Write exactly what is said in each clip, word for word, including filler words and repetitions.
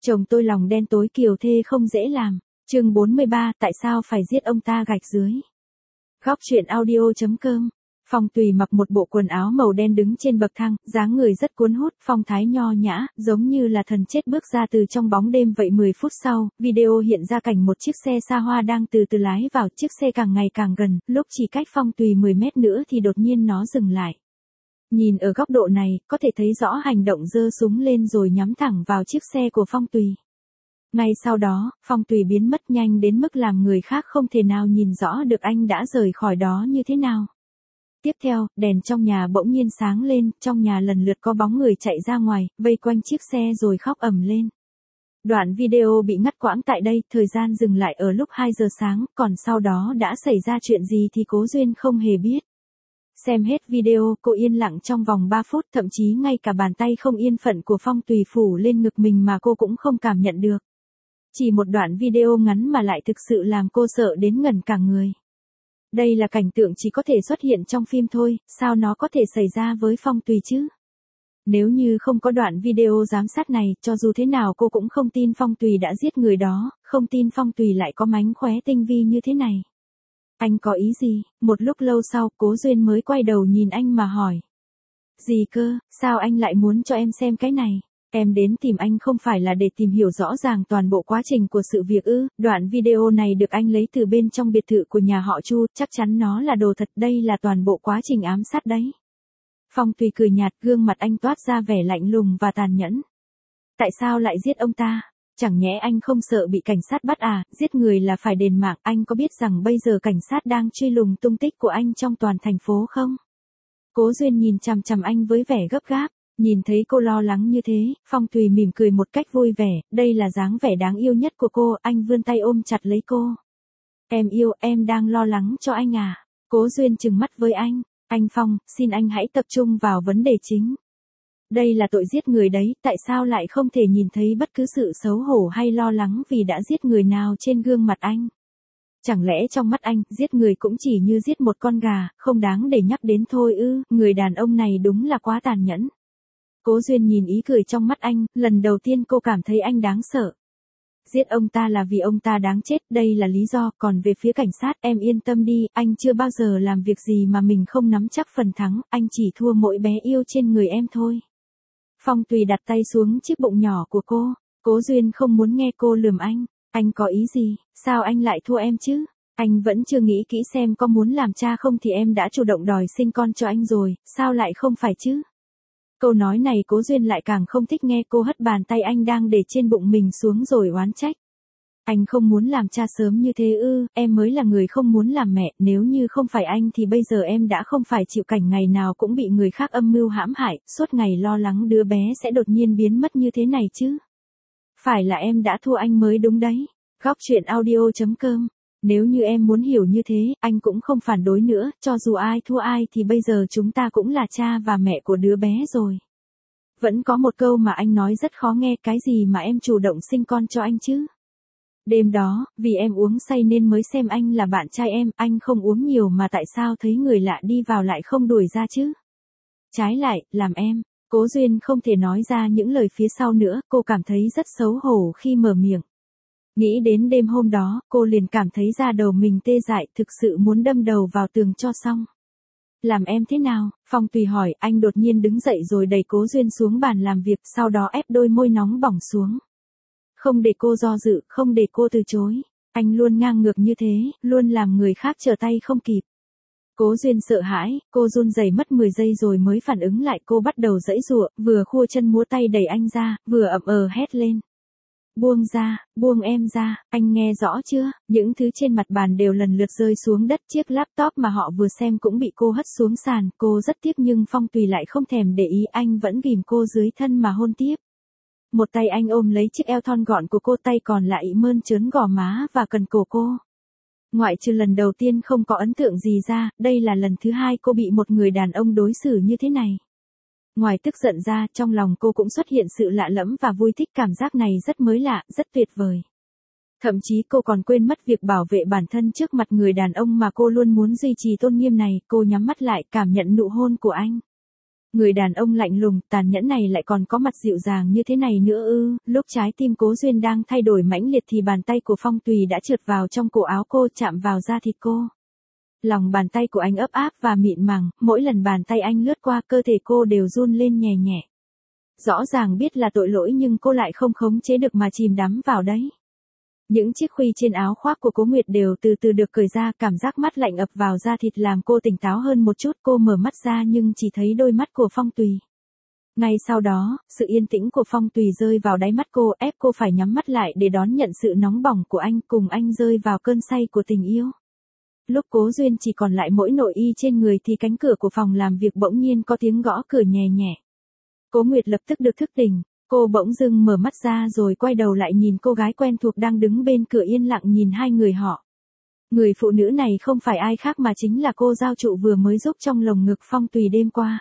Chồng tôi lòng đen tối kiều thê không dễ làm. Chương bốn mươi ba, tại sao phải giết ông ta gạch dưới. Góc truyện audio chấm com. Phong Tùy mặc một bộ quần áo màu đen đứng trên bậc thang, dáng người rất cuốn hút, phong thái nho nhã, giống như là thần chết bước ra từ trong bóng đêm vậy. Mười phút sau, video hiện ra cảnh một chiếc xe xa hoa đang từ từ lái vào, chiếc xe càng ngày càng gần, lúc chỉ cách Phong Tùy mười mét nữa thì đột nhiên nó dừng lại. Nhìn ở góc độ này, có thể thấy rõ hành động giơ súng lên rồi nhắm thẳng vào chiếc xe của Phong Tùy. Ngay sau đó, Phong Tùy biến mất nhanh đến mức làm người khác không thể nào nhìn rõ được anh đã rời khỏi đó như thế nào. Tiếp theo, đèn trong nhà bỗng nhiên sáng lên, trong nhà lần lượt có bóng người chạy ra ngoài, vây quanh chiếc xe rồi khóc ầm lên. Đoạn video bị ngắt quãng tại đây, thời gian dừng lại ở lúc hai giờ sáng, còn sau đó đã xảy ra chuyện gì thì Cố Duyên không hề biết. Xem hết video, cô yên lặng trong vòng ba phút, thậm chí ngay cả bàn tay không yên phận của Phong Tùy phủ lên ngực mình mà cô cũng không cảm nhận được. Chỉ một đoạn video ngắn mà lại thực sự làm cô sợ đến ngẩn cả người. Đây là cảnh tượng chỉ có thể xuất hiện trong phim thôi, sao nó có thể xảy ra với Phong Tùy chứ? Nếu như không có đoạn video giám sát này, cho dù thế nào cô cũng không tin Phong Tùy đã giết người đó, không tin Phong Tùy lại có mánh khóe tinh vi như thế này. Anh có ý gì? Một lúc lâu sau, Cố Duyên mới quay đầu nhìn anh mà hỏi. Gì cơ, sao anh lại muốn cho em xem cái này? Em đến tìm anh không phải là để tìm hiểu rõ ràng toàn bộ quá trình của sự việc ư? Đoạn video này được anh lấy từ bên trong biệt thự của nhà họ Chu, chắc chắn nó là đồ thật, đây là toàn bộ quá trình ám sát đấy. Phong Tùy cười nhạt, gương mặt anh toát ra vẻ lạnh lùng và tàn nhẫn. Tại sao lại giết ông ta? Chẳng nhẽ anh không sợ bị cảnh sát bắt à? Giết người là phải đền mạng, anh có biết rằng bây giờ cảnh sát đang truy lùng tung tích của anh trong toàn thành phố không? Cố Duyên nhìn chằm chằm anh với vẻ gấp gáp. Nhìn thấy cô lo lắng như thế, Phong Tùy mỉm cười một cách vui vẻ, đây là dáng vẻ đáng yêu nhất của cô, anh vươn tay ôm chặt lấy cô. Em yêu, em đang lo lắng cho anh à? Cố Duyên trừng mắt với anh, anh Phong, xin anh hãy tập trung vào vấn đề chính. Đây là tội giết người đấy, tại sao lại không thể nhìn thấy bất cứ sự xấu hổ hay lo lắng vì đã giết người nào trên gương mặt anh? Chẳng lẽ trong mắt anh, giết người cũng chỉ như giết một con gà, không đáng để nhắc đến thôi ư? Người đàn ông này đúng là quá tàn nhẫn. Cố Duyên nhìn ý cười trong mắt anh, lần đầu tiên cô cảm thấy anh đáng sợ. Giết ông ta là vì ông ta đáng chết, đây là lý do, còn về phía cảnh sát, em yên tâm đi, anh chưa bao giờ làm việc gì mà mình không nắm chắc phần thắng, anh chỉ thua mỗi bé yêu trên người em thôi. Phong Tùy đặt tay xuống chiếc bụng nhỏ của cô, Cố Duyên không muốn nghe cô lườm anh, anh có ý gì, sao anh lại thua em chứ? Anh vẫn chưa nghĩ kỹ xem có muốn làm cha không thì em đã chủ động đòi sinh con cho anh rồi, sao lại không phải chứ? Câu nói này Cố Duyên lại càng không thích nghe, cô hất bàn tay anh đang để trên bụng mình xuống rồi oán trách. Anh không muốn làm cha sớm như thế ư? Em mới là người không muốn làm mẹ, nếu như không phải anh thì bây giờ em đã không phải chịu cảnh ngày nào cũng bị người khác âm mưu hãm hại, suốt ngày lo lắng đứa bé sẽ đột nhiên biến mất như thế này chứ. Phải là em đã thua anh mới đúng đấy. Góc truyện audio chấm com. Nếu như em muốn hiểu như thế, anh cũng không phản đối nữa, cho dù ai thua ai thì bây giờ chúng ta cũng là cha và mẹ của đứa bé rồi. Vẫn có một câu mà anh nói rất khó nghe, cái gì mà em chủ động sinh con cho anh chứ? Đêm đó, vì em uống say nên mới xem anh là bạn trai em, anh không uống nhiều mà tại sao thấy người lạ đi vào lại không đuổi ra chứ? Trái lại, làm em, Cố Duyên không thể nói ra những lời phía sau nữa, cô cảm thấy rất xấu hổ khi mở miệng. Nghĩ đến đêm hôm đó, cô liền cảm thấy da đầu mình tê dại, thực sự muốn đâm đầu vào tường cho xong. Làm em thế nào? Phong Tùy hỏi, anh đột nhiên đứng dậy rồi đẩy Cố Duyên xuống bàn làm việc, sau đó ép đôi môi nóng bỏng xuống. Không để cô do dự, không để cô từ chối. Anh luôn ngang ngược như thế, luôn làm người khác trở tay không kịp. Cố Duyên sợ hãi, cô run rẩy mất mười giây rồi mới phản ứng lại, cô bắt đầu giãy giụa, vừa khua chân múa tay đẩy anh ra, vừa ậm ờ hét lên. Buông ra, buông em ra, anh nghe rõ chưa? Những thứ trên mặt bàn đều lần lượt rơi xuống đất, chiếc laptop mà họ vừa xem cũng bị cô hất xuống sàn, cô rất tiếc nhưng Phong Tùy lại không thèm để ý, anh vẫn ghìm cô dưới thân mà hôn tiếp. Một tay anh ôm lấy chiếc eo thon gọn của cô, tay còn lại mơn trớn gò má và cần cổ cô. Ngoại trừ lần đầu tiên không có ấn tượng gì ra, đây là lần thứ hai cô bị một người đàn ông đối xử như thế này. Ngoài tức giận ra, trong lòng cô cũng xuất hiện sự lạ lẫm và vui thích, cảm giác này rất mới lạ, rất tuyệt vời. Thậm chí cô còn quên mất việc bảo vệ bản thân trước mặt người đàn ông mà cô luôn muốn duy trì tôn nghiêm này, cô nhắm mắt lại cảm nhận nụ hôn của anh. Người đàn ông lạnh lùng, tàn nhẫn này lại còn có mặt dịu dàng như thế này nữa ư? Lúc trái tim Cố Duyên đang thay đổi mãnh liệt thì bàn tay của Phong Tùy đã trượt vào trong cổ áo cô, chạm vào da thịt cô. Lòng bàn tay của anh ấp áp và mịn màng, mỗi lần bàn tay anh lướt qua cơ thể cô đều run lên nhẹ nhẹ. Rõ ràng biết là tội lỗi nhưng cô lại không khống chế được mà chìm đắm vào đấy. Những chiếc khuy trên áo khoác của Cố Nguyệt đều từ từ được cởi ra, cảm giác mát lạnh ập vào da thịt làm cô tỉnh táo hơn một chút. Cô mở mắt ra nhưng chỉ thấy đôi mắt của Phong Tùy. Ngay sau đó, sự yên tĩnh của Phong Tùy rơi vào đáy mắt cô, ép cô phải nhắm mắt lại để đón nhận sự nóng bỏng của anh, cùng anh rơi vào cơn say của tình yêu. Lúc Cố Duyên chỉ còn lại mỗi nội y trên người thì cánh cửa của phòng làm việc bỗng nhiên có tiếng gõ cửa nhẹ nhẹ. Cố Nguyệt lập tức được thức tỉnh, cô bỗng dưng mở mắt ra rồi quay đầu lại nhìn cô gái quen thuộc đang đứng bên cửa yên lặng nhìn hai người họ. Người phụ nữ này không phải ai khác mà chính là cô giao trụ vừa mới giúp trong lồng ngực Phong Tùy đêm qua.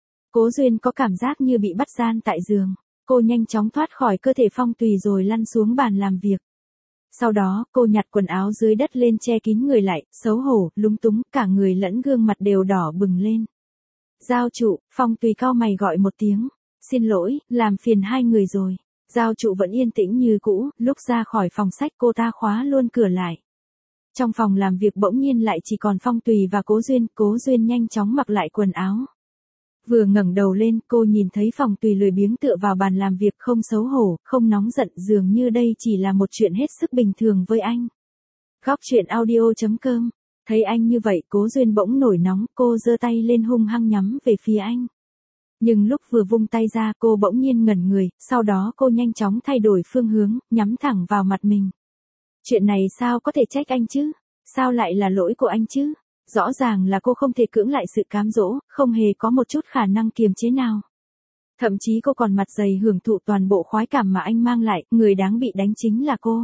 Cố Duyên có cảm giác như bị bắt gian tại giường, cô nhanh chóng thoát khỏi cơ thể Phong Tùy rồi lăn xuống bàn làm việc. Sau đó, cô nhặt quần áo dưới đất lên che kín người lại, xấu hổ, lúng túng, cả người lẫn gương mặt đều đỏ bừng lên. Giao trụ, Phong Tùy cau mày gọi một tiếng. Xin lỗi, làm phiền hai người rồi. Giao trụ vẫn yên tĩnh như cũ, lúc ra khỏi phòng sách cô ta khóa luôn cửa lại. Trong phòng làm việc bỗng nhiên lại chỉ còn Phong Tùy và Cố Duyên, Cố Duyên nhanh chóng mặc lại quần áo. Vừa ngẩng đầu lên, cô nhìn thấy Phong Tùy lười biếng tựa vào bàn làm việc, không xấu hổ, không nóng giận, dường như đây chỉ là một chuyện hết sức bình thường với anh. Góc truyện audio chấm com. Thấy anh như vậy, Cố Duyên bỗng nổi nóng, cô giơ tay lên hung hăng nhắm về phía anh. Nhưng lúc vừa vung tay ra cô bỗng nhiên ngẩn người, sau đó cô nhanh chóng thay đổi phương hướng, nhắm thẳng vào mặt mình. Chuyện này sao có thể trách anh chứ? Sao lại là lỗi của anh chứ? Rõ ràng là cô không thể cưỡng lại sự cám dỗ, không hề có một chút khả năng kiềm chế nào. Thậm chí cô còn mặt dày hưởng thụ toàn bộ khoái cảm mà anh mang lại, người đáng bị đánh chính là cô.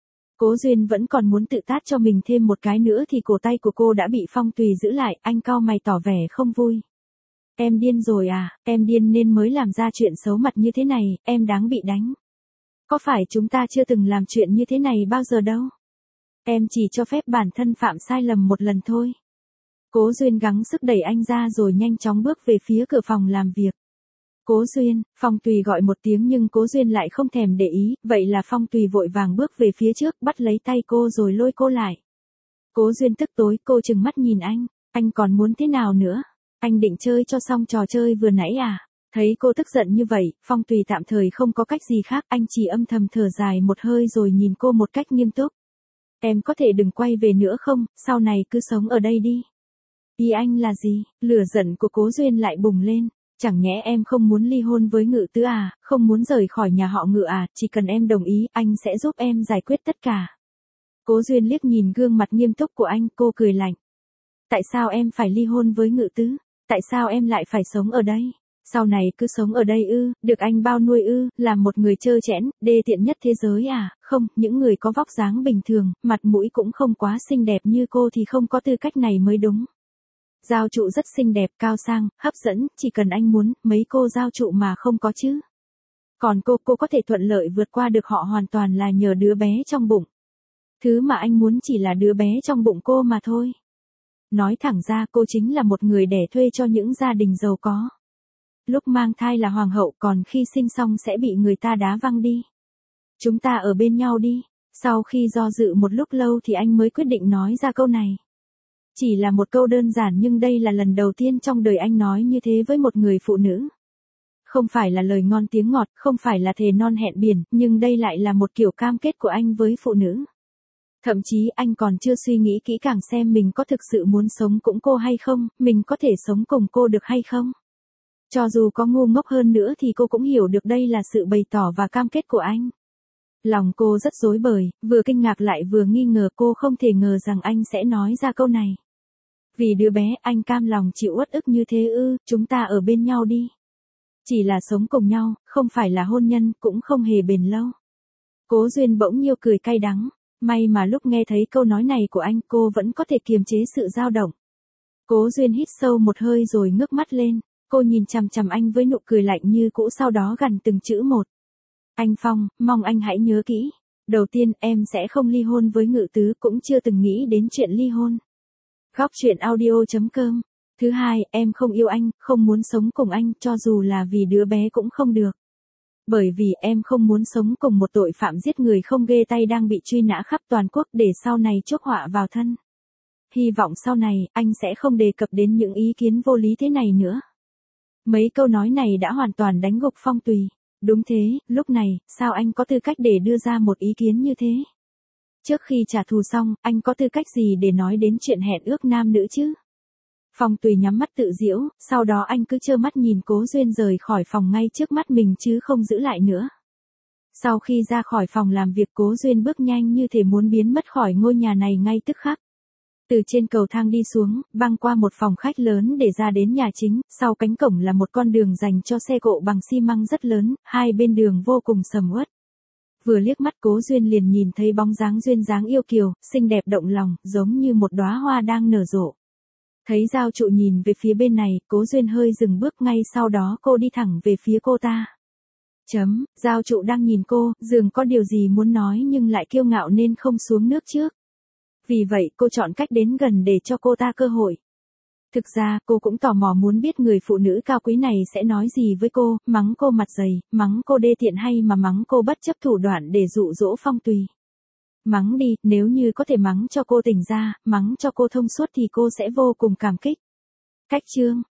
Cố Duyên vẫn còn muốn tự tát cho mình thêm một cái nữa thì cổ tay của cô đã bị Phong Tùy giữ lại, anh cau mày tỏ vẻ không vui. Em điên rồi à, em điên nên mới làm ra chuyện xấu mặt như thế này, em đáng bị đánh. Có phải chúng ta chưa từng làm chuyện như thế này bao giờ đâu? Em chỉ cho phép bản thân phạm sai lầm một lần thôi. Cố Duyên gắng sức đẩy anh ra rồi nhanh chóng bước về phía cửa phòng làm việc. Cố Duyên, Phong Tùy gọi một tiếng nhưng Cố Duyên lại không thèm để ý, vậy là Phong Tùy vội vàng bước về phía trước, bắt lấy tay cô rồi lôi cô lại. Cố Duyên tức tối, cô trừng mắt nhìn anh, anh còn muốn thế nào nữa? Anh định chơi cho xong trò chơi vừa nãy à? Thấy cô tức giận như vậy, Phong Tùy tạm thời không có cách gì khác, anh chỉ âm thầm thở dài một hơi rồi nhìn cô một cách nghiêm túc. Em có thể đừng quay về nữa không, sau này cứ sống ở đây đi. Ý anh là gì? Lửa giận của Cố Duyên lại bùng lên. Chẳng nhẽ em không muốn ly hôn với Ngự Tứ à, không muốn rời khỏi nhà họ Ngự à, chỉ cần em đồng ý, anh sẽ giúp em giải quyết tất cả. Cố Duyên liếc nhìn gương mặt nghiêm túc của anh, cô cười lạnh. Tại sao em phải ly hôn với Ngự Tứ? Tại sao em lại phải sống ở đây? Sau này cứ sống ở đây ư, được anh bao nuôi ư, làm một người trơ trẽn, đê tiện nhất thế giới à? Không, những người có vóc dáng bình thường, mặt mũi cũng không quá xinh đẹp như cô thì không có tư cách này mới đúng. Giao trụ rất xinh đẹp, cao sang, hấp dẫn, chỉ cần anh muốn, mấy cô giao trụ mà không có chứ. Còn cô, cô có thể thuận lợi vượt qua được họ hoàn toàn là nhờ đứa bé trong bụng. Thứ mà anh muốn chỉ là đứa bé trong bụng cô mà thôi. Nói thẳng ra cô chính là một người đẻ thuê cho những gia đình giàu có. Lúc mang thai là hoàng hậu, còn khi sinh xong sẽ bị người ta đá văng đi. Chúng ta ở bên nhau đi. Sau khi do dự một lúc lâu thì anh mới quyết định nói ra câu này. Chỉ là một câu đơn giản nhưng đây là lần đầu tiên trong đời anh nói như thế với một người phụ nữ. Không phải là lời ngon tiếng ngọt, không phải là thề non hẹn biển, nhưng đây lại là một kiểu cam kết của anh với phụ nữ. Thậm chí anh còn chưa suy nghĩ kỹ càng xem mình có thực sự muốn sống cùng cô hay không, mình có thể sống cùng cô được hay không. Cho dù có ngu ngốc hơn nữa thì cô cũng hiểu được đây là sự bày tỏ và cam kết của anh. Lòng cô rất rối bời, vừa kinh ngạc lại vừa nghi ngờ, cô không thể ngờ rằng anh sẽ nói ra câu này. Vì đứa bé anh cam lòng chịu uất ức như thế ư, chúng ta ở bên nhau đi. Chỉ là sống cùng nhau, không phải là hôn nhân, cũng không hề bền lâu. Cố Duyên bỗng nhiêu cười cay đắng, may mà lúc nghe thấy câu nói này của anh cô vẫn có thể kiềm chế sự dao động. Cố Duyên hít sâu một hơi rồi ngước mắt lên, cô nhìn chằm chằm anh với nụ cười lạnh như cũ, sau đó gằn từng chữ một. Anh Phong, mong anh hãy nhớ kỹ. Đầu tiên em sẽ không ly hôn với Ngự Tứ, cũng chưa từng nghĩ đến chuyện ly hôn. Góc truyện audio chấm com Thứ hai, em không yêu anh, không muốn sống cùng anh, cho dù là vì đứa bé cũng không được. Bởi vì em không muốn sống cùng một tội phạm giết người không ghê tay đang bị truy nã khắp toàn quốc để sau này chuốc họa vào thân. Hy vọng sau này, anh sẽ không đề cập đến những ý kiến vô lý thế này nữa. Mấy câu nói này đã hoàn toàn đánh gục Phong Tùy. Đúng thế, lúc này, sao anh có tư cách để đưa ra một ý kiến như thế? Trước khi trả thù xong, anh có tư cách gì để nói đến chuyện hẹn ước nam nữ chứ? Phong Tùy nhắm mắt tự giễu, sau đó anh cứ trơ mắt nhìn Cố Duyên rời khỏi phòng ngay trước mắt mình chứ không giữ lại nữa. Sau khi ra khỏi phòng làm việc, Cố Duyên bước nhanh như thể muốn biến mất khỏi ngôi nhà này ngay tức khắc. Từ trên cầu thang đi xuống, băng qua một phòng khách lớn để ra đến nhà chính, sau cánh cổng là một con đường dành cho xe cộ bằng xi măng rất lớn, hai bên đường vô cùng sầm uất. Vừa liếc mắt Cố Duyên liền nhìn thấy bóng dáng duyên dáng yêu kiều, xinh đẹp động lòng, giống như một đóa hoa đang nở rộ. Thấy Giao Trụ nhìn về phía bên này, Cố Duyên hơi dừng bước, ngay sau đó cô đi thẳng về phía cô ta. Chấm, Giao Trụ đang nhìn cô, dường có điều gì muốn nói nhưng lại kiêu ngạo nên không xuống nước trước. Vì vậy cô chọn cách đến gần để cho cô ta cơ hội. Thực ra cô cũng tò mò muốn biết người phụ nữ cao quý này sẽ nói gì với cô, mắng cô mặt dày, mắng cô đê tiện hay mà mắng cô bất chấp thủ đoạn để dụ dỗ Phong Tùy. Mắng đi, nếu như có thể mắng cho cô tỉnh ra, mắng cho cô thông suốt thì cô sẽ vô cùng cảm kích. Cách chương